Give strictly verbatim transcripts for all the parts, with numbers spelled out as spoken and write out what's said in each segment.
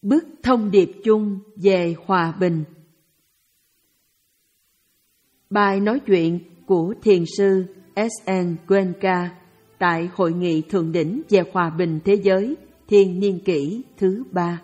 Bức thông điệp chung về hòa bình. Bài nói chuyện của Thiền sư ét en Goenka tại Hội nghị Thượng đỉnh về hòa bình thế giới thiên niên kỷ thứ ba.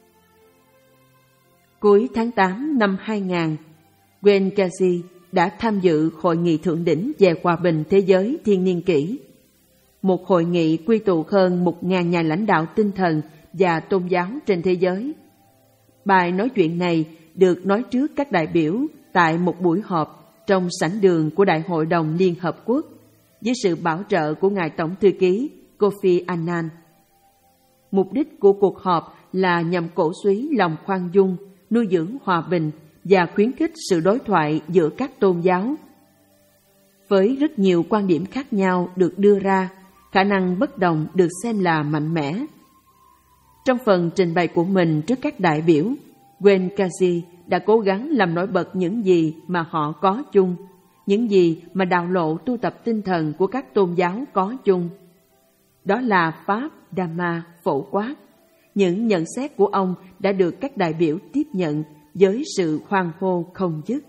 Cuối tháng tám năm hai nghìn, Goenkaji đã tham dự Hội nghị Thượng đỉnh về hòa bình thế giới thiên niên kỷ, một hội nghị quy tụ hơn một nghìn nhà lãnh đạo tinh thần và tôn giáo trên thế giới. Bài nói chuyện này được nói trước các đại biểu tại một buổi họp trong sảnh đường của Đại hội đồng Liên Hợp Quốc với sự bảo trợ của Ngài Tổng Thư ký Kofi Annan. Mục đích của cuộc họp là nhằm cổ suý lòng khoan dung, nuôi dưỡng hòa bình và khuyến khích sự đối thoại giữa các tôn giáo. Với rất nhiều quan điểm khác nhau được đưa ra, khả năng bất đồng được xem là mạnh mẽ. Trong phần trình bày của mình trước các đại biểu, Goenkaji đã cố gắng làm nổi bật những gì mà họ có chung, những gì mà đạo lộ tu tập tinh thần của các tôn giáo có chung. Đó là Pháp Dhamma phổ quát. Những nhận xét của ông đã được các đại biểu tiếp nhận với sự hoan hô không dứt.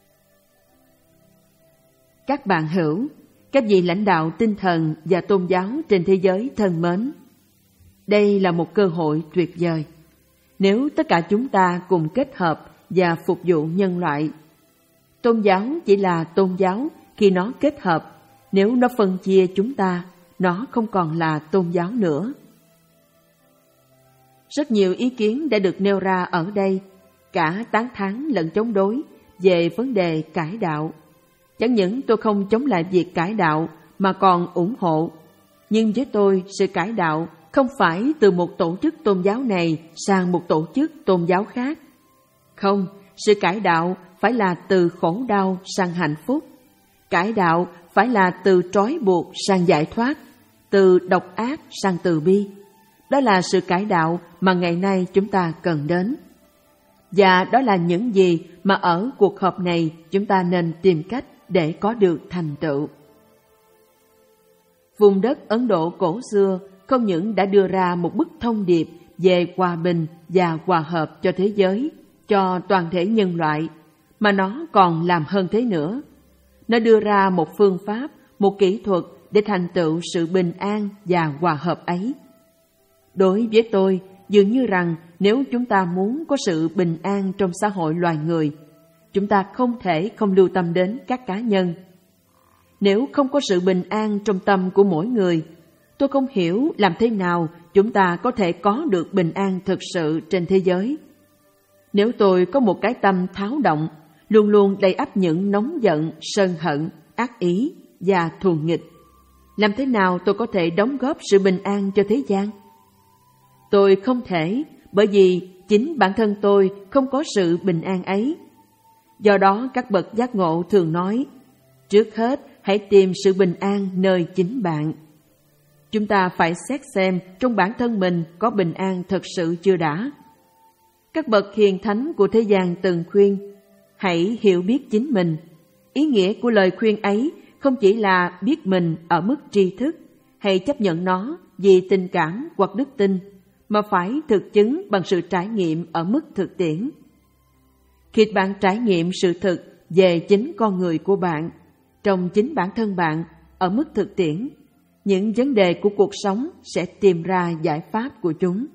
Các bạn hữu, các vị lãnh đạo tinh thần và tôn giáo trên thế giới thân mến, đây là một cơ hội tuyệt vời. Nếu tất cả chúng ta cùng kết hợp và phục vụ nhân loại. Tôn giáo chỉ là tôn giáo khi nó kết hợp. Nếu nó phân chia chúng ta, nó không còn là tôn giáo nữa. Rất nhiều ý kiến đã được nêu ra ở đây, cả tán thán lẫn chống đối về vấn đề cải đạo. Chẳng những tôi không chống lại việc cải đạo mà còn ủng hộ. Nhưng với tôi, sự cải đạo không phải từ một tổ chức tôn giáo này sang một tổ chức tôn giáo khác. Không, sự cải đạo phải là từ khổ đau sang hạnh phúc. Cải đạo phải là từ trói buộc sang giải thoát, từ độc ác sang từ bi. Đó là sự cải đạo mà ngày nay chúng ta cần đến. Và đó là những gì mà ở cuộc họp này chúng ta nên tìm cách để có được thành tựu. Vùng đất Ấn Độ cổ xưa không những đã đưa ra một bức thông điệp về hòa bình và hòa hợp cho thế giới, cho toàn thể nhân loại, mà nó còn làm hơn thế nữa. Nó đưa ra một phương pháp, một kỹ thuật để thành tựu sự bình an và hòa hợp ấy. Đối với tôi, dường như rằng nếu chúng ta muốn có sự bình an trong xã hội loài người, chúng ta không thể không lưu tâm đến các cá nhân. Nếu không có sự bình an trong tâm của mỗi người, tôi không hiểu làm thế nào chúng ta có thể có được bình an thực sự trên thế giới. Nếu tôi có một cái tâm tháo động, luôn luôn đầy ắp những nóng giận, sân hận, ác ý và thù nghịch, làm thế nào tôi có thể đóng góp sự bình an cho thế gian? Tôi không thể, bởi vì chính bản thân tôi không có sự bình an ấy. Do đó các bậc giác ngộ thường nói, trước hết hãy tìm sự bình an nơi chính bạn. Chúng ta phải xét xem trong bản thân mình có bình an thật sự chưa đã. Các bậc hiền thánh của thế gian từng khuyên, hãy hiểu biết chính mình. Ý nghĩa của lời khuyên ấy không chỉ là biết mình ở mức tri thức, hay chấp nhận nó vì tình cảm hoặc đức tin, mà phải thực chứng bằng sự trải nghiệm ở mức thực tiễn. Khi bạn trải nghiệm sự thực về chính con người của bạn, trong chính bản thân bạn, ở mức thực tiễn, những vấn đề của cuộc sống sẽ tìm ra giải pháp của chúng.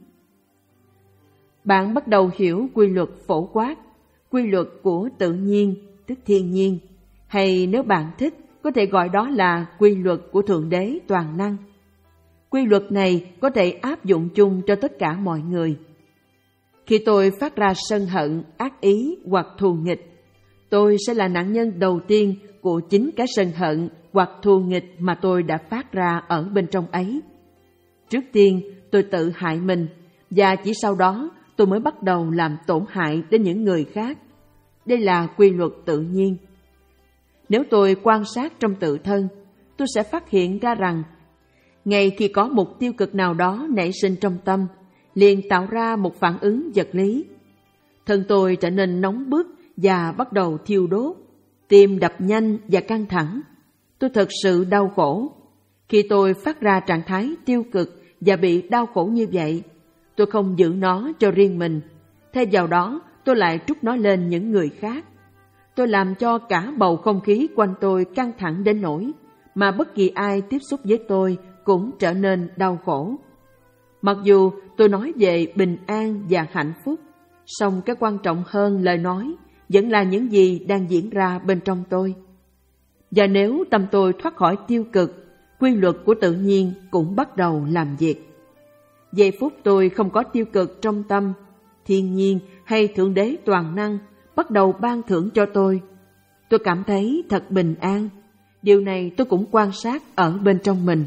Bạn bắt đầu hiểu quy luật phổ quát, quy luật của tự nhiên, tức thiên nhiên, hay nếu bạn thích, có thể gọi đó là quy luật của Thượng Đế toàn năng. Quy luật này có thể áp dụng chung cho tất cả mọi người. Khi tôi phát ra sân hận, ác ý hoặc thù nghịch, tôi sẽ là nạn nhân đầu tiên của chính cái sân hận hoặc thù nghịch mà tôi đã phát ra ở bên trong ấy. Trước tiên, tôi tự hại mình, và chỉ sau đó tôi mới bắt đầu làm tổn hại đến những người khác. Đây là quy luật tự nhiên. Nếu tôi quan sát trong tự thân, tôi sẽ phát hiện ra rằng ngay khi có một tiêu cực nào đó nảy sinh trong tâm, liền tạo ra một phản ứng vật lý. Thân tôi trở nên nóng bức và bắt đầu thiêu đốt, tim đập nhanh và căng thẳng. Tôi thật sự đau khổ. Khi tôi phát ra trạng thái tiêu cực và bị đau khổ như vậy, tôi không giữ nó cho riêng mình. Thay vào đó, tôi lại trút nó lên những người khác. Tôi làm cho cả bầu không khí quanh tôi căng thẳng đến nỗi mà bất kỳ ai tiếp xúc với tôi cũng trở nên đau khổ. Mặc dù tôi nói về bình an và hạnh phúc, song cái quan trọng hơn lời nói vẫn là những gì đang diễn ra bên trong tôi. Và nếu tâm tôi thoát khỏi tiêu cực, quy luật của tự nhiên cũng bắt đầu làm việc. Giây phút tôi không có tiêu cực trong tâm, thiên nhiên hay Thượng Đế toàn năng bắt đầu ban thưởng cho tôi. Tôi cảm thấy thật bình an. Điều này tôi cũng quan sát ở bên trong mình.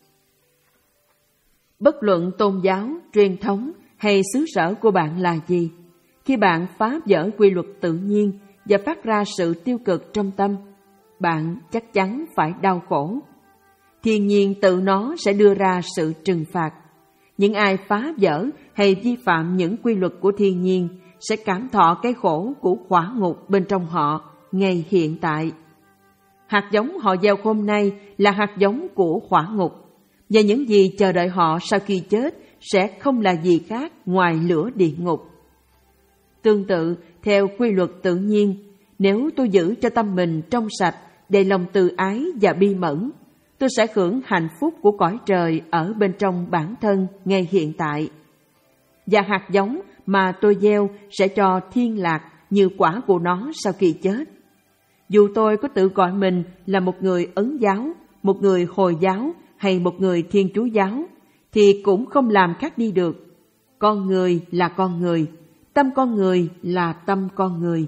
Bất luận tôn giáo, truyền thống hay xứ sở của bạn là gì, khi bạn phá vỡ quy luật tự nhiên và phát ra sự tiêu cực trong tâm, bạn chắc chắn phải đau khổ. Thiên nhiên tự nó sẽ đưa ra sự trừng phạt. Những ai phá vỡ hay vi phạm những quy luật của thiên nhiên sẽ cảm thọ cái khổ của hỏa ngục bên trong họ ngay hiện tại. Hạt giống họ gieo hôm nay là hạt giống của hỏa ngục, và những gì chờ đợi họ sau khi chết sẽ không là gì khác ngoài lửa địa ngục. Tương tự, theo quy luật tự nhiên, nếu tôi giữ cho tâm mình trong sạch, đầy lòng từ ái và bi mẫn, tôi sẽ hưởng hạnh phúc của cõi trời ở bên trong bản thân ngay hiện tại. Và hạt giống mà tôi gieo sẽ cho thiên lạc như quả của nó sau khi chết. Dù tôi có tự gọi mình là một người Ấn giáo, một người Hồi giáo hay một người Thiên Chúa giáo, thì cũng không làm khác đi được. Con người là con người, tâm con người là tâm con người.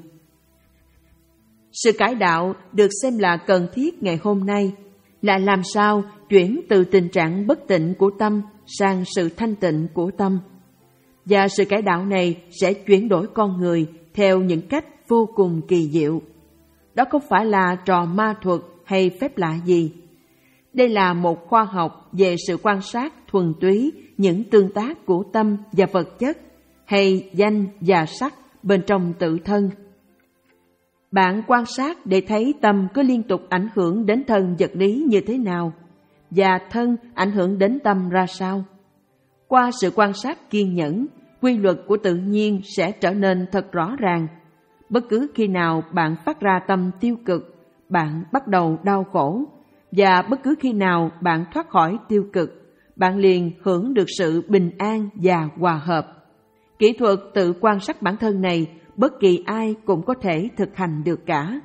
Sự cải đạo được xem là cần thiết ngày hôm nay là làm sao chuyển từ tình trạng bất tịnh của tâm sang sự thanh tịnh của tâm. Và sự cải đạo này sẽ chuyển đổi con người theo những cách vô cùng kỳ diệu. Đó không phải là trò ma thuật hay phép lạ gì. Đây là một khoa học về sự quan sát thuần túy những tương tác của tâm và vật chất, hay danh và sắc bên trong tự thân. Bạn quan sát để thấy tâm có liên tục ảnh hưởng đến thân vật lý như thế nào, và thân ảnh hưởng đến tâm ra sao. Qua sự quan sát kiên nhẫn, quy luật của tự nhiên sẽ trở nên thật rõ ràng. Bất cứ khi nào bạn phát ra tâm tiêu cực, bạn bắt đầu đau khổ, và bất cứ khi nào bạn thoát khỏi tiêu cực, bạn liền hưởng được sự bình an và hòa hợp. Kỹ thuật tự quan sát bản thân này, bất kỳ ai cũng có thể thực hành được cả.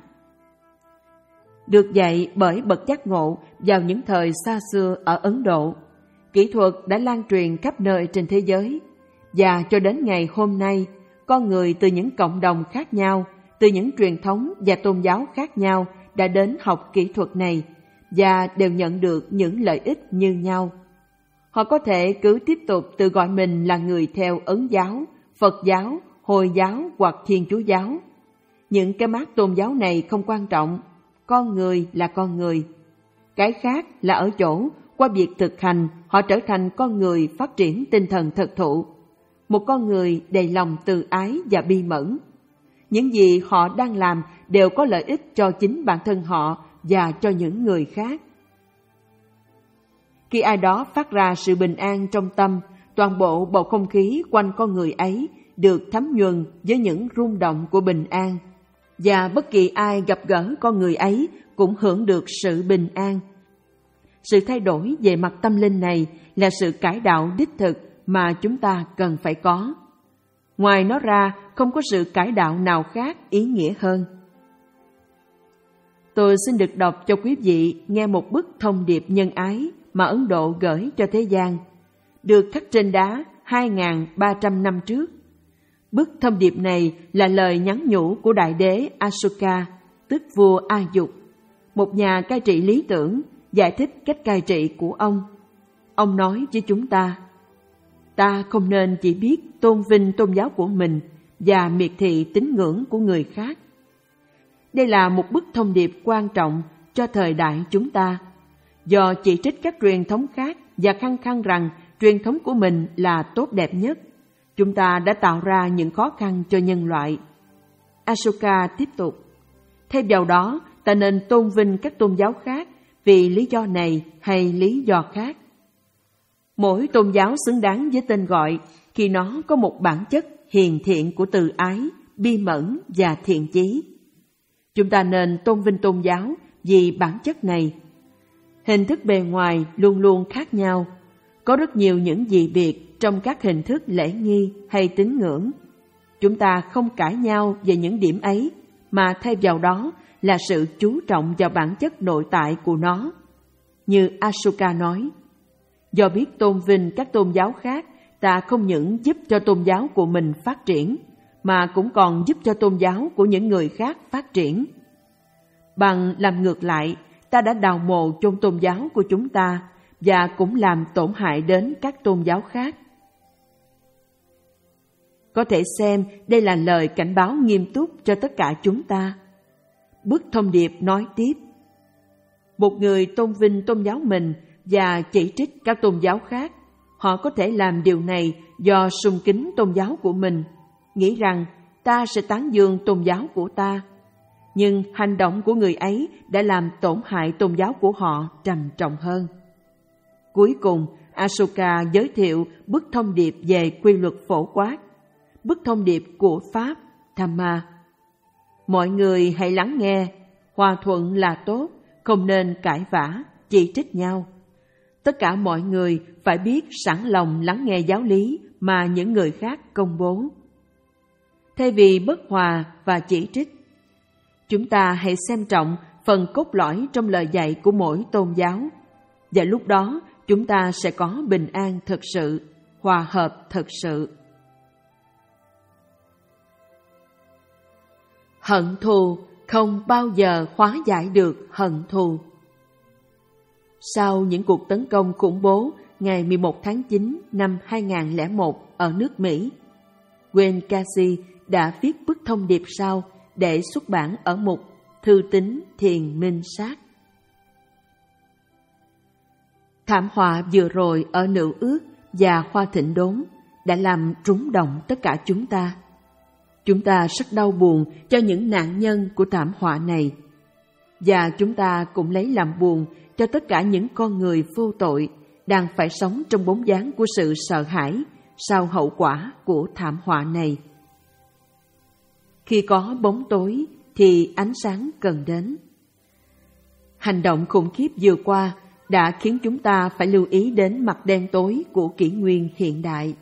Được dạy bởi bậc giác ngộ vào những thời xa xưa ở Ấn Độ, kỹ thuật đã lan truyền khắp nơi trên thế giới, và cho đến ngày hôm nay, con người từ những cộng đồng khác nhau, từ những truyền thống và tôn giáo khác nhau đã đến học kỹ thuật này và đều nhận được những lợi ích như nhau. Họ có thể cứ tiếp tục tự gọi mình là người theo Ấn giáo, Phật giáo, Hồi giáo hoặc Thiên Chúa giáo. Những cái mác tôn giáo này không quan trọng, con người là con người. Cái khác là ở chỗ, qua việc thực hành, họ trở thành con người phát triển tinh thần thực thụ, một con người đầy lòng từ ái và bi mẫn. Những gì họ đang làm đều có lợi ích cho chính bản thân họ và cho những người khác. Khi ai đó phát ra sự bình an trong tâm, toàn bộ bầu không khí quanh con người ấy được thấm nhuần với những rung động của bình an, và bất kỳ ai gặp gỡ con người ấy cũng hưởng được sự bình an. Sự thay đổi về mặt tâm linh này là sự cải đạo đích thực mà chúng ta cần phải có. Ngoài nó ra, không có sự cải đạo nào khác ý nghĩa hơn. Tôi xin được đọc cho quý vị nghe một bức thông điệp nhân ái mà Ấn Độ gửi cho thế gian, được khắc trên đá hai nghìn ba trăm năm trước. Bức thông điệp này là lời nhắn nhủ của Đại đế Ashoka, tức vua A Dục, một nhà cai trị lý tưởng, giải thích cách cai trị của ông. Ông nói với chúng ta: ta không nên chỉ biết tôn vinh tôn giáo của mình và miệt thị tín ngưỡng của người khác. Đây là một bức thông điệp quan trọng cho thời đại chúng ta. Do chỉ trích các truyền thống khác và khăng khăng rằng truyền thống của mình là tốt đẹp nhất, chúng ta đã tạo ra những khó khăn cho nhân loại. Ashoka tiếp tục: thay vào đó, ta nên tôn vinh các tôn giáo khác vì lý do này hay lý do khác. Mỗi tôn giáo xứng đáng với tên gọi, khi nó có một bản chất hiền thiện của từ ái, bi mẫn và thiện chí. Chúng ta nên tôn vinh tôn giáo vì bản chất này. Hình thức bề ngoài luôn luôn khác nhau. Có rất nhiều những dị biệt trong các hình thức lễ nghi hay tín ngưỡng. Chúng ta không cãi nhau về những điểm ấy, mà thay vào đó là sự chú trọng vào bản chất nội tại của nó. Như Ashoka nói, do biết tôn vinh các tôn giáo khác, ta không những giúp cho tôn giáo của mình phát triển, mà cũng còn giúp cho tôn giáo của những người khác phát triển. Bằng làm ngược lại, ta đã đào mồ chôn tôn giáo của chúng ta và cũng làm tổn hại đến các tôn giáo khác. Có thể xem đây là lời cảnh báo nghiêm túc cho tất cả chúng ta. Bức thông điệp nói tiếp, một người tôn vinh tôn giáo mình và chỉ trích các tôn giáo khác, họ có thể làm điều này do sùng kính tôn giáo của mình, nghĩ rằng ta sẽ tán dương tôn giáo của ta. Nhưng hành động của người ấy đã làm tổn hại tôn giáo của họ trầm trọng hơn. Cuối cùng, Ashoka giới thiệu bức thông điệp về quy luật phổ quát, bức thông điệp của Pháp, Dhamma. Mọi người hãy lắng nghe, hòa thuận là tốt, không nên cãi vã, chỉ trích nhau. Tất cả mọi người phải biết sẵn lòng lắng nghe giáo lý mà những người khác công bố. Thay vì bất hòa và chỉ trích, chúng ta hãy xem trọng phần cốt lõi trong lời dạy của mỗi tôn giáo, và lúc đó chúng ta sẽ có bình an thật sự, hòa hợp thật sự. Hận thù không bao giờ hóa giải được hận thù. Sau những cuộc tấn công khủng bố ngày mười một tháng chín năm hai nghìn không trăm lẻ một ở nước Mỹ, Wayne Casey đã viết bức thông điệp sau để xuất bản ở mục Thư tín thiền minh sát. Thảm họa vừa rồi ở Nữ Ước và Hoa Thịnh Đốn đã làm rúng động tất cả chúng ta. Chúng ta rất đau buồn cho những nạn nhân của thảm họa này, và chúng ta cũng lấy làm buồn cho tất cả những con người vô tội đang phải sống trong bóng dáng của sự sợ hãi sau hậu quả của thảm họa này. Khi có bóng tối thì ánh sáng cần đến. Hành động khủng khiếp vừa qua đã khiến chúng ta phải lưu ý đến mặt đen tối của kỷ nguyên hiện đại.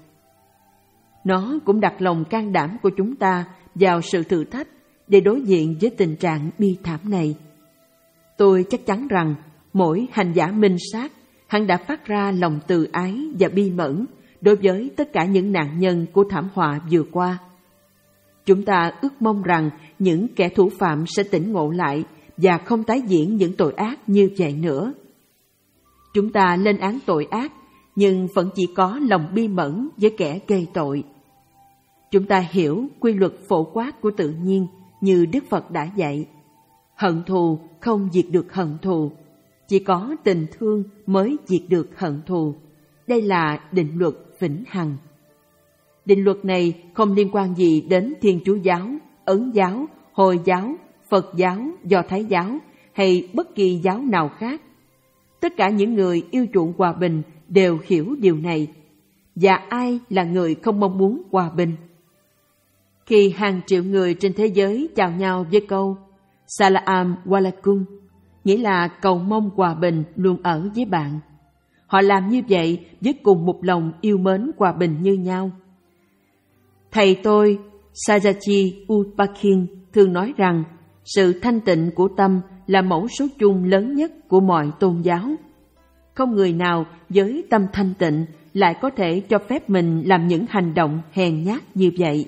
Nó cũng đặt lòng can đảm của chúng ta vào sự thử thách để đối diện với tình trạng bi thảm này. Tôi chắc chắn rằng mỗi hành giả minh sát hắn đã phát ra lòng từ ái và bi mẫn đối với tất cả những nạn nhân của thảm họa vừa qua. Chúng ta ước mong rằng những kẻ thủ phạm sẽ tỉnh ngộ lại và không tái diễn những tội ác như vậy nữa. Chúng ta lên án tội ác, nhưng vẫn chỉ có lòng bi mẫn với kẻ gây tội. Chúng ta hiểu quy luật phổ quát của tự nhiên như Đức Phật đã dạy. Hận thù không diệt được hận thù, chỉ có tình thương mới diệt được hận thù. Đây là định luật vĩnh hằng. Định luật này không liên quan gì đến Thiên Chúa giáo, Ấn giáo, Hồi giáo, Phật giáo, Do Thái giáo hay bất kỳ giáo nào khác. Tất cả những người yêu chuộng hòa bình đều hiểu điều này. Và ai là người không mong muốn hòa bình? Khi hàng triệu người trên thế giới chào nhau với câu Salam Walaikum, nghĩa là cầu mong hòa bình luôn ở với bạn, họ làm như vậy với cùng một lòng yêu mến hòa bình như nhau. Thầy tôi, Sajaji Ulpakin, thường nói rằng sự thanh tịnh của tâm là mẫu số chung lớn nhất của mọi tôn giáo. Không người nào với tâm thanh tịnh lại có thể cho phép mình làm những hành động hèn nhát như vậy.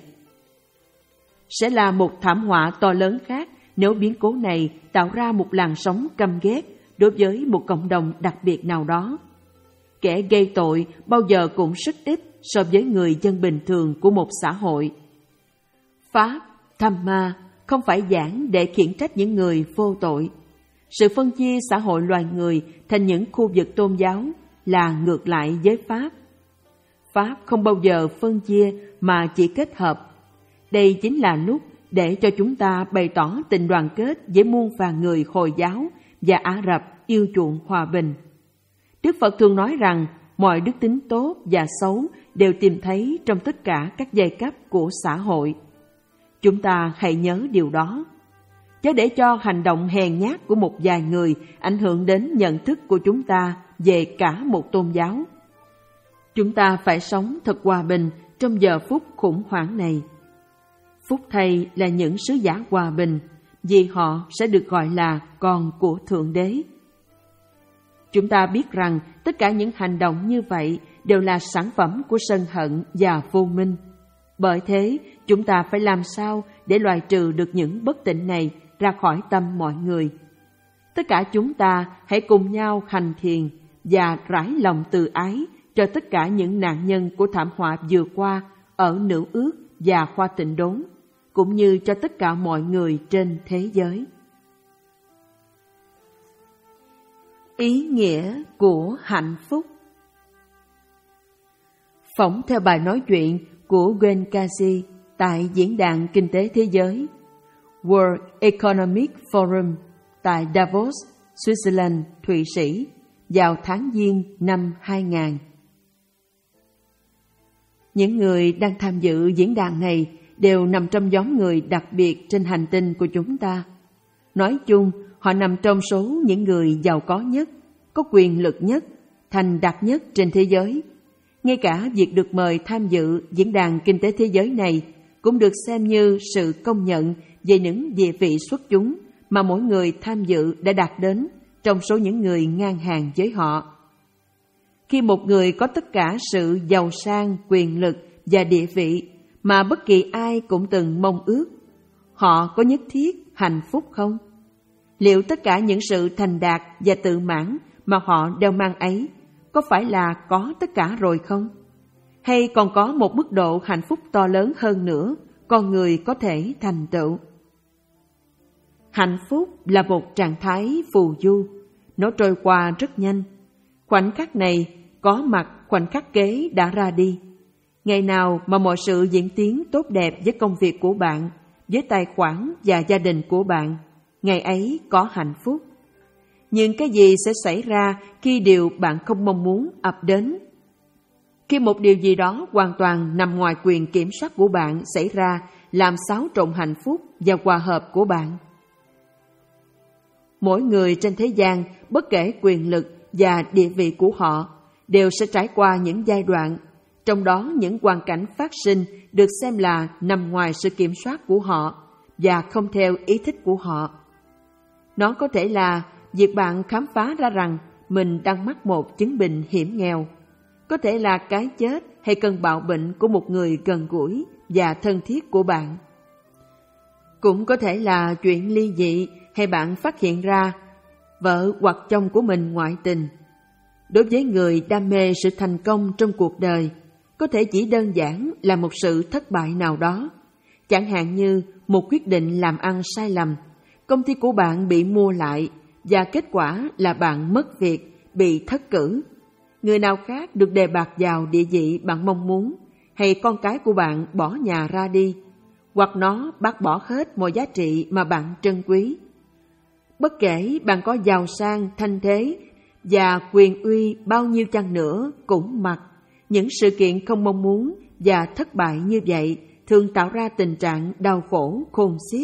Sẽ là một thảm họa to lớn khác nếu biến cố này tạo ra một làn sóng căm ghét đối với một cộng đồng đặc biệt nào đó. Kẻ gây tội bao giờ cũng rất ít so với người dân bình thường của một xã hội. Pháp, Dhamma không phải giảng để khiển trách những người vô tội. Sự phân chia xã hội loài người thành những khu vực tôn giáo là ngược lại với Pháp. Pháp không bao giờ phân chia mà chỉ kết hợp. Đây chính là lúc để cho chúng ta bày tỏ tình đoàn kết với muôn vàn người Hồi giáo và Ả Rập yêu chuộng hòa bình. Đức Phật thường nói rằng mọi đức tính tốt và xấu đều tìm thấy trong tất cả các giai cấp của xã hội. Chúng ta hãy nhớ điều đó. Chớ để cho hành động hèn nhát của một vài người ảnh hưởng đến nhận thức của chúng ta về cả một tôn giáo. Chúng ta phải sống thật hòa bình trong giờ phút khủng hoảng này. Phúc thay là những sứ giả hòa bình, vì họ sẽ được gọi là con của Thượng Đế. Chúng ta biết rằng tất cả những hành động như vậy đều là sản phẩm của sân hận và vô minh. Bởi thế, chúng ta phải làm sao để loại trừ được những bất tịnh này ra khỏi tâm mọi người. Tất cả chúng ta hãy cùng nhau hành thiền và rải lòng từ ái cho tất cả những nạn nhân của thảm họa vừa qua ở Nữ Ước và Khoa Tịnh Đốn, cũng như cho tất cả mọi người trên thế giới. Ý nghĩa của hạnh phúc. Phỏng theo bài nói chuyện của Gwen Casey tại Diễn đàn Kinh tế Thế giới World Economic Forum tại Davos, Switzerland, Thụy Sĩ vào tháng Giêng năm hai nghìn. Những người đang tham dự diễn đàn này đều nằm trong nhóm người đặc biệt trên hành tinh của chúng ta. Nói chung, họ nằm trong số những người giàu có nhất, có quyền lực nhất, thành đạt nhất trên thế giới. Ngay cả việc được mời tham dự diễn đàn kinh tế thế giới này cũng được xem như sự công nhận về những địa vị xuất chúng mà mỗi người tham dự đã đạt đến trong số những người ngang hàng với họ. Khi một người có tất cả sự giàu sang, quyền lực và địa vị mà bất kỳ ai cũng từng mong ước, họ có nhất thiết hạnh phúc không? Liệu tất cả những sự thành đạt và tự mãn mà họ đeo mang ấy có phải là có tất cả rồi không? Hay còn có một mức độ hạnh phúc to lớn hơn nữa con người có thể thành tựu? Hạnh phúc là một trạng thái phù du, nó trôi qua rất nhanh. Khoảnh khắc này có mặt, khoảnh khắc kế đã ra đi. Ngày nào mà mọi sự diễn tiến tốt đẹp với công việc của bạn, với tài khoản và gia đình của bạn, ngày ấy có hạnh phúc. Nhưng cái gì sẽ xảy ra khi điều bạn không mong muốn ập đến? Khi một điều gì đó hoàn toàn nằm ngoài quyền kiểm soát của bạn xảy ra, làm xáo trộn hạnh phúc và hòa hợp của bạn. Mỗi người trên thế gian, bất kể quyền lực và địa vị của họ, đều sẽ trải qua những giai đoạn, trong đó những hoàn cảnh phát sinh được xem là nằm ngoài sự kiểm soát của họ và không theo ý thích của họ. Nó có thể là việc bạn khám phá ra rằng mình đang mắc một chứng bệnh hiểm nghèo, có thể là cái chết hay cơn bạo bệnh của một người gần gũi và thân thiết của bạn. Cũng có thể là chuyện ly dị hay bạn phát hiện ra vợ hoặc chồng của mình ngoại tình. Đối với người đam mê sự thành công trong cuộc đời, có thể chỉ đơn giản là một sự thất bại nào đó, chẳng hạn như một quyết định làm ăn sai lầm, công ty của bạn bị mua lại và kết quả là bạn mất việc, bị thất cử. Người nào khác được đề bạt vào địa vị bạn mong muốn, hay con cái của bạn bỏ nhà ra đi, hoặc nó bác bỏ hết mọi giá trị mà bạn trân quý. Bất kể bạn có giàu sang, thanh thế và quyền uy bao nhiêu chăng nữa cũng mặc, những sự kiện không mong muốn và thất bại như vậy thường tạo ra tình trạng đau khổ khôn xiết.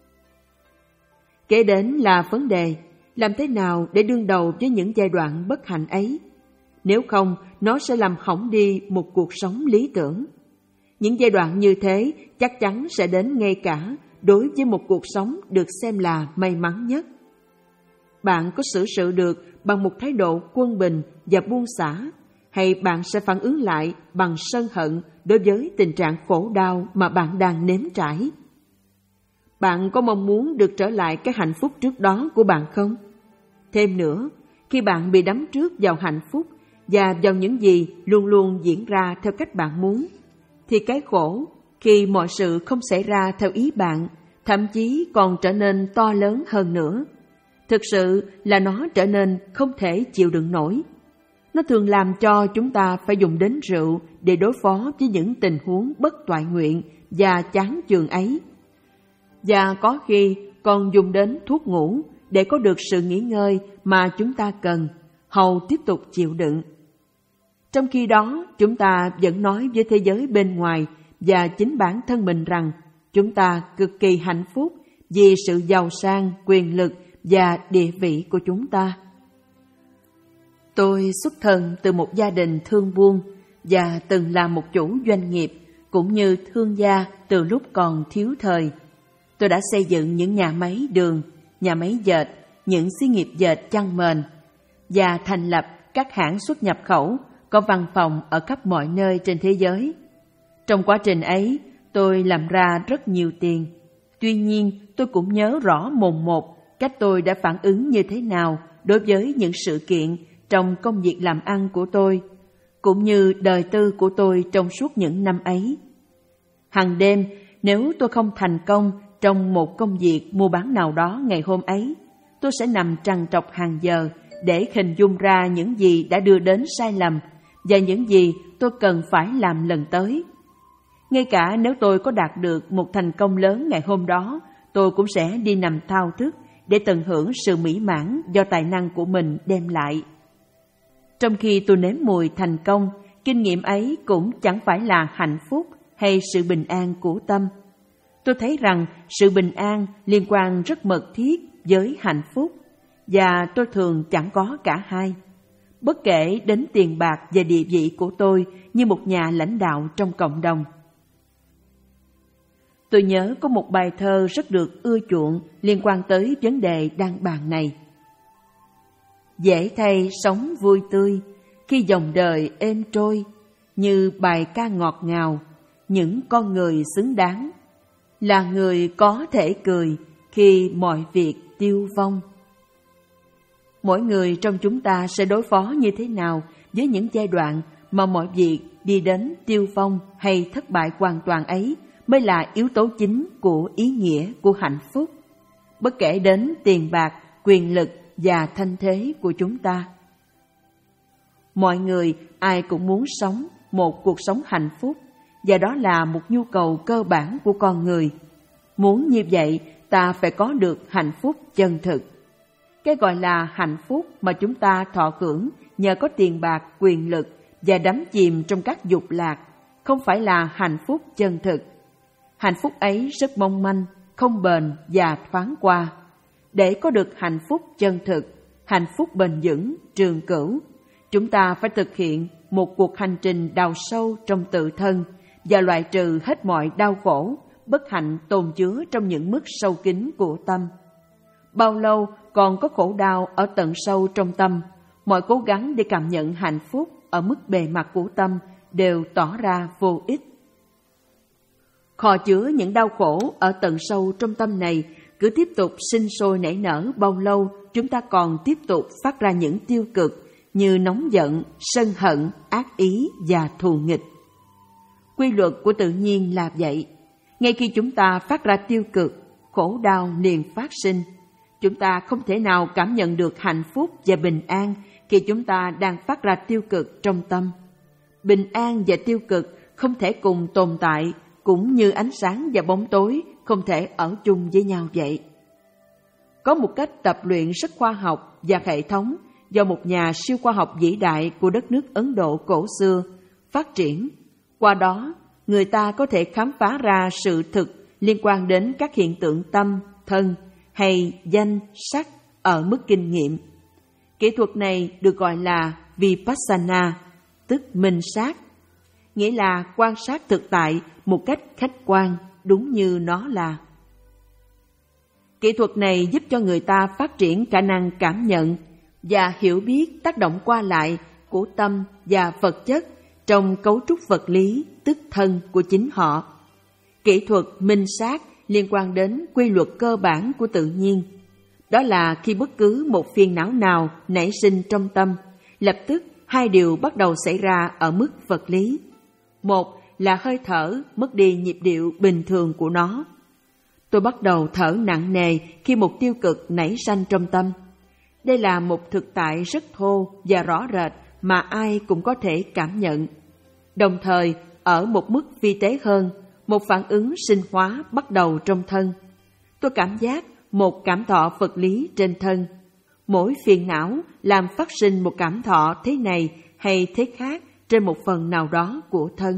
Kế đến là vấn đề làm thế nào để đương đầu với những giai đoạn bất hạnh ấy. Nếu không, nó sẽ làm hỏng đi một cuộc sống lý tưởng. Những giai đoạn như thế chắc chắn sẽ đến ngay cả đối với một cuộc sống được xem là may mắn nhất. Bạn có xử sự được bằng một thái độ quân bình và buông xả, hay bạn sẽ phản ứng lại bằng sân hận đối với tình trạng khổ đau mà bạn đang nếm trải? Bạn có mong muốn được trở lại cái hạnh phúc trước đó của bạn không? Thêm nữa, khi bạn bị đắm trước vào hạnh phúc và vào những gì luôn luôn diễn ra theo cách bạn muốn, thì cái khổ khi mọi sự không xảy ra theo ý bạn, thậm chí còn trở nên to lớn hơn nữa. Thực sự là nó trở nên không thể chịu đựng nổi. Nó thường làm cho chúng ta phải dùng đến rượu để đối phó với những tình huống bất toại nguyện và chán chường ấy. Và có khi còn dùng đến thuốc ngủ để có được sự nghỉ ngơi mà chúng ta cần, hầu tiếp tục chịu đựng. Trong khi đó, chúng ta vẫn nói với thế giới bên ngoài và chính bản thân mình rằng chúng ta cực kỳ hạnh phúc vì sự giàu sang, quyền lực và địa vị của chúng ta. Tôi xuất thân từ một gia đình thương buôn và từng là một chủ doanh nghiệp cũng như thương gia từ lúc còn thiếu thời. Tôi đã xây dựng những nhà máy đường, nhà máy dệt, những xí nghiệp dệt chăn mền và thành lập các hãng xuất nhập khẩu có văn phòng ở khắp mọi nơi trên thế giới. Trong quá trình ấy, tôi làm ra rất nhiều tiền. Tuy nhiên, tôi cũng nhớ rõ mồn một cách tôi đã phản ứng như thế nào đối với những sự kiện trong công việc làm ăn của tôi, cũng như đời tư của tôi trong suốt những năm ấy. Hàng đêm, nếu tôi không thành công trong một công việc mua bán nào đó ngày hôm ấy, tôi sẽ nằm trằn trọc hàng giờ để hình dung ra những gì đã đưa đến sai lầm và những gì tôi cần phải làm lần tới. Ngay cả nếu tôi có đạt được một thành công lớn ngày hôm đó, tôi cũng sẽ đi nằm thao thức để tận hưởng sự mỹ mãn do tài năng của mình đem lại. Trong khi tôi nếm mùi thành công, kinh nghiệm ấy cũng chẳng phải là hạnh phúc hay sự bình an của tâm. Tôi thấy rằng sự bình an liên quan rất mật thiết với hạnh phúc, và tôi thường chẳng có cả hai. Bất kể đến tiền bạc và địa vị của tôi như một nhà lãnh đạo trong cộng đồng. Tôi nhớ có một bài thơ rất được ưa chuộng liên quan tới vấn đề đang bàn này. Dễ thay sống vui tươi khi dòng đời êm trôi, như bài ca ngọt ngào, những con người xứng đáng, là người có thể cười khi mọi việc tiêu vong. Mỗi người trong chúng ta sẽ đối phó như thế nào với những giai đoạn mà mọi việc đi đến tiêu vong hay thất bại hoàn toàn ấy mới là yếu tố chính của ý nghĩa của hạnh phúc, bất kể đến tiền bạc, quyền lực và thanh thế của chúng ta. Mọi người ai cũng muốn sống một cuộc sống hạnh phúc, và đó là một nhu cầu cơ bản của con người. Muốn như vậy, ta phải có được hạnh phúc chân thực. Cái gọi là hạnh phúc mà chúng ta thọ hưởng nhờ có tiền bạc, quyền lực và đắm chìm trong các dục lạc, không phải là hạnh phúc chân thực. Hạnh phúc ấy rất mong manh, không bền và thoáng qua. Để có được hạnh phúc chân thực, hạnh phúc bền vững, trường cửu, chúng ta phải thực hiện một cuộc hành trình đào sâu trong tự thân và loại trừ hết mọi đau khổ, bất hạnh tồn chứa trong những mức sâu kín của tâm. Bao lâu còn có khổ đau ở tận sâu trong tâm, mọi cố gắng để cảm nhận hạnh phúc ở mức bề mặt của tâm đều tỏ ra vô ích. Kho chứa những đau khổ ở tận sâu trong tâm này cứ tiếp tục sinh sôi nảy nở bao lâu, chúng ta còn tiếp tục phát ra những tiêu cực như nóng giận, sân hận, ác ý và thù nghịch. Quy luật của tự nhiên là vậy. Ngay khi chúng ta phát ra tiêu cực, khổ đau liền phát sinh. Chúng ta không thể nào cảm nhận được hạnh phúc và bình an khi chúng ta đang phát ra tiêu cực trong tâm. Bình an và tiêu cực không thể cùng tồn tại, cũng như ánh sáng và bóng tối không thể ở chung với nhau vậy. Có một cách tập luyện rất khoa học và hệ thống do một nhà siêu khoa học vĩ đại của đất nước Ấn Độ cổ xưa phát triển. Qua đó, người ta có thể khám phá ra sự thực liên quan đến các hiện tượng tâm, thân hay danh, sắc ở mức kinh nghiệm. Kỹ thuật này được gọi là Vipassana, tức minh sát, nghĩa là quan sát thực tại một cách khách quan, đúng như nó là. Kỹ thuật này giúp cho người ta phát triển khả năng cảm nhận và hiểu biết tác động qua lại của tâm và vật chất trong cấu trúc vật lý, tức thân của chính họ. Kỹ thuật minh sát liên quan đến quy luật cơ bản của tự nhiên. Đó là khi bất cứ một phiền não nào nảy sinh trong tâm, lập tức hai điều bắt đầu xảy ra ở mức vật lý. Một là hơi thở mất đi nhịp điệu bình thường của nó. Tôi bắt đầu thở nặng nề khi một tiêu cực nảy sanh trong tâm. Đây là một thực tại rất thô và rõ rệt mà ai cũng có thể cảm nhận. Đồng thời, ở một mức vi tế hơn, một phản ứng sinh hóa bắt đầu trong thân. Tôi cảm giác một cảm thọ vật lý trên thân. Mỗi phiền não làm phát sinh một cảm thọ thế này hay thế khác trên một phần nào đó của thân.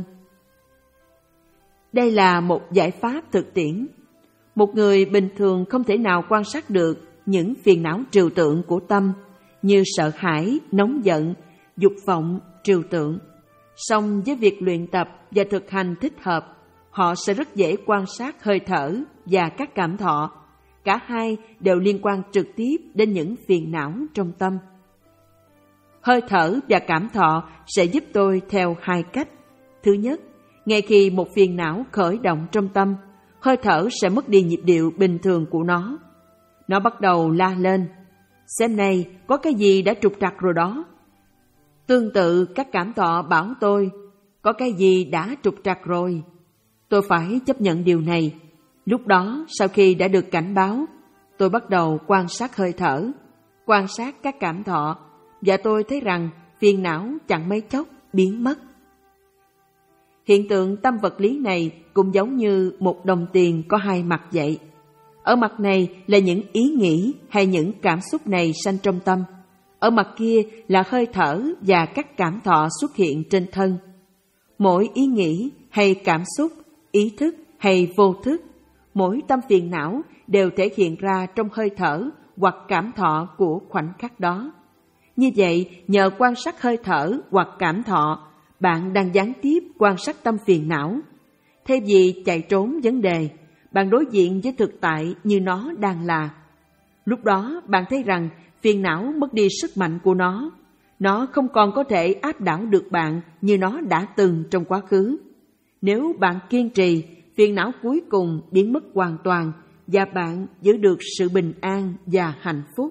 Đây là một giải pháp thực tiễn. Một người bình thường không thể nào quan sát được những phiền não trừu tượng của tâm như sợ hãi, nóng giận, dục vọng, trừu tượng. Song với việc luyện tập và thực hành thích hợp, họ sẽ rất dễ quan sát hơi thở và các cảm thọ. Cả hai đều liên quan trực tiếp đến những phiền não trong tâm. Hơi thở và cảm thọ sẽ giúp tôi theo hai cách. Thứ nhất, ngay khi một phiền não khởi động trong tâm, hơi thở sẽ mất đi nhịp điệu bình thường của nó. Nó bắt đầu la lên: xem này, có cái gì đã trục trặc rồi đó. Tương tự, các cảm thọ bảo tôi: có cái gì đã trục trặc rồi. Tôi phải chấp nhận điều này. Lúc đó, sau khi đã được cảnh báo, tôi bắt đầu quan sát hơi thở, quan sát các cảm thọ, và tôi thấy rằng phiền não chẳng mấy chốc biến mất. Hiện tượng tâm vật lý này cũng giống như một đồng tiền có hai mặt vậy. Ở mặt này là những ý nghĩ hay những cảm xúc này sanh trong tâm. Ở mặt kia là hơi thở và các cảm thọ xuất hiện trên thân. Mỗi ý nghĩ hay cảm xúc, ý thức hay vô thức, mỗi tâm phiền não đều thể hiện ra trong hơi thở hoặc cảm thọ của khoảnh khắc đó. Như vậy, nhờ quan sát hơi thở hoặc cảm thọ, bạn đang gián tiếp quan sát tâm phiền não. Thay vì chạy trốn vấn đề, bạn đối diện với thực tại như nó đang là. Lúc đó, bạn thấy rằng phiền não mất đi sức mạnh của nó. Nó không còn có thể áp đảo được bạn như nó đã từng trong quá khứ. Nếu bạn kiên trì, phiền não cuối cùng biến mất hoàn toàn và bạn giữ được sự bình an và hạnh phúc.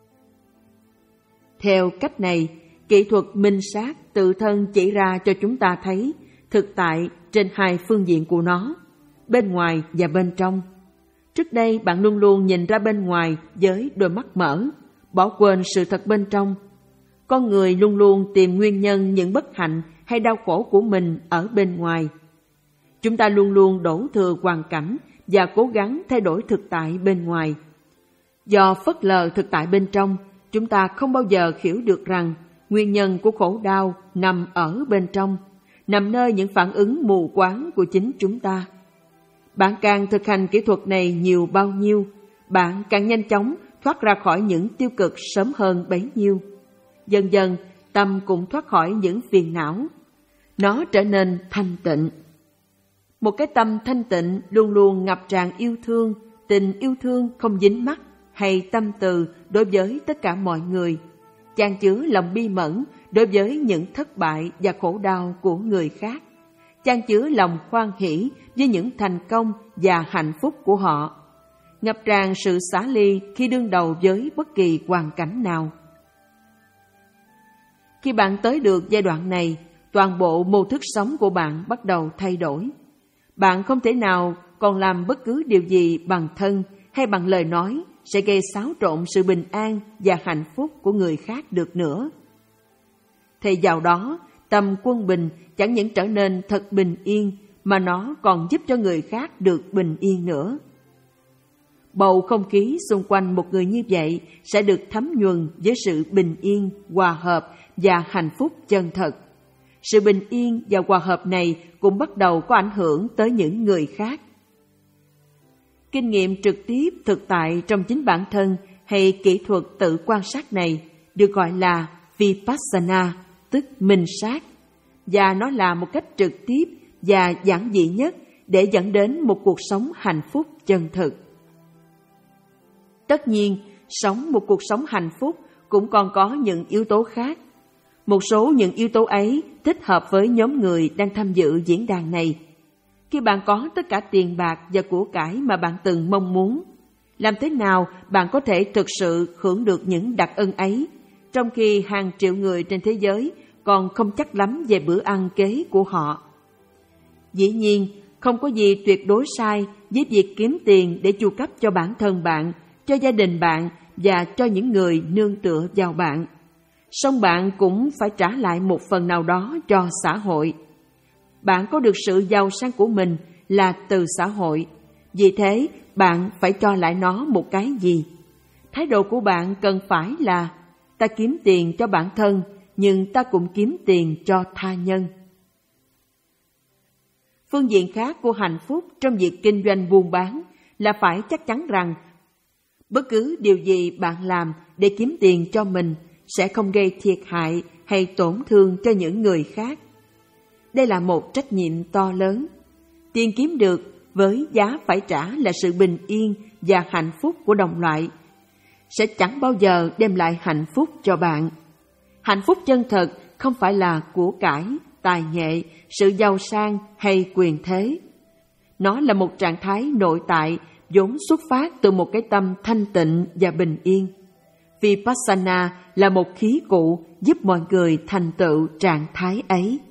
Theo cách này, kỹ thuật minh sát tự thân chỉ ra cho chúng ta thấy thực tại trên hai phương diện của nó, bên ngoài và bên trong. Trước đây bạn luôn luôn nhìn ra bên ngoài với đôi mắt mở, bỏ quên sự thật bên trong. Con người luôn luôn tìm nguyên nhân những bất hạnh hay đau khổ của mình ở bên ngoài. Chúng ta luôn luôn đổ thừa hoàn cảnh và cố gắng thay đổi thực tại bên ngoài. Do phớt lờ thực tại bên trong, chúng ta không bao giờ hiểu được rằng nguyên nhân của khổ đau nằm ở bên trong, nằm nơi những phản ứng mù quáng của chính chúng ta. Bạn càng thực hành kỹ thuật này nhiều bao nhiêu, bạn càng nhanh chóng thoát ra khỏi những tiêu cực sớm hơn bấy nhiêu. Dần dần, tâm cũng thoát khỏi những phiền não. Nó trở nên thanh tịnh. Một cái tâm thanh tịnh luôn luôn ngập tràn yêu thương, tình yêu thương không dính mắc hay tâm từ đối với tất cả mọi người, chan chứa lòng bi mẫn đối với những thất bại và khổ đau của người khác, chan chứa lòng hoan hỷ với những thành công và hạnh phúc của họ, ngập tràn sự xả ly khi đương đầu với bất kỳ hoàn cảnh nào. Khi bạn tới được giai đoạn này, toàn bộ mô thức sống của bạn bắt đầu thay đổi. Bạn không thể nào còn làm bất cứ điều gì bằng thân hay bằng lời nói sẽ gây xáo trộn sự bình an và hạnh phúc của người khác được nữa. Thì vào đó, tâm quân bình chẳng những trở nên thật bình yên mà nó còn giúp cho người khác được bình yên nữa. Bầu không khí xung quanh một người như vậy sẽ được thấm nhuần với sự bình yên, hòa hợp và hạnh phúc chân thật. Sự bình yên và hòa hợp này cũng bắt đầu có ảnh hưởng tới những người khác. Kinh nghiệm trực tiếp thực tại trong chính bản thân hay kỹ thuật tự quan sát này được gọi là Vipassana, tức minh sát, và nó là một cách trực tiếp và giản dị nhất để dẫn đến một cuộc sống hạnh phúc chân thực. Tất nhiên, sống một cuộc sống hạnh phúc cũng còn có những yếu tố khác. Một số những yếu tố ấy thích hợp với nhóm người đang tham dự diễn đàn này. Khi bạn có tất cả tiền bạc và của cải mà bạn từng mong muốn, làm thế nào bạn có thể thực sự hưởng được những đặc ân ấy, trong khi hàng triệu người trên thế giới còn không chắc lắm về bữa ăn kế của họ? Dĩ nhiên, không có gì tuyệt đối sai với việc kiếm tiền để chu cấp cho bản thân bạn, cho gia đình bạn và cho những người nương tựa vào bạn. Song bạn cũng phải trả lại một phần nào đó cho xã hội. Bạn có được sự giàu sang của mình là từ xã hội, vì thế bạn phải cho lại nó một cái gì. Thái độ của bạn cần phải là: ta kiếm tiền cho bản thân, nhưng ta cũng kiếm tiền cho tha nhân. Phương diện khác của hạnh phúc trong việc kinh doanh buôn bán là phải chắc chắn rằng bất cứ điều gì bạn làm để kiếm tiền cho mình sẽ không gây thiệt hại hay tổn thương cho những người khác. Đây là một trách nhiệm to lớn. Tiền kiếm được với giá phải trả là sự bình yên và hạnh phúc của đồng loại sẽ chẳng bao giờ đem lại hạnh phúc cho bạn. Hạnh phúc chân thật không phải là của cải, tài nghệ, sự giàu sang hay quyền thế. Nó là một trạng thái nội tại vốn xuất phát từ một cái tâm thanh tịnh và bình yên. Vipassana là một khí cụ giúp mọi người thành tựu trạng thái ấy.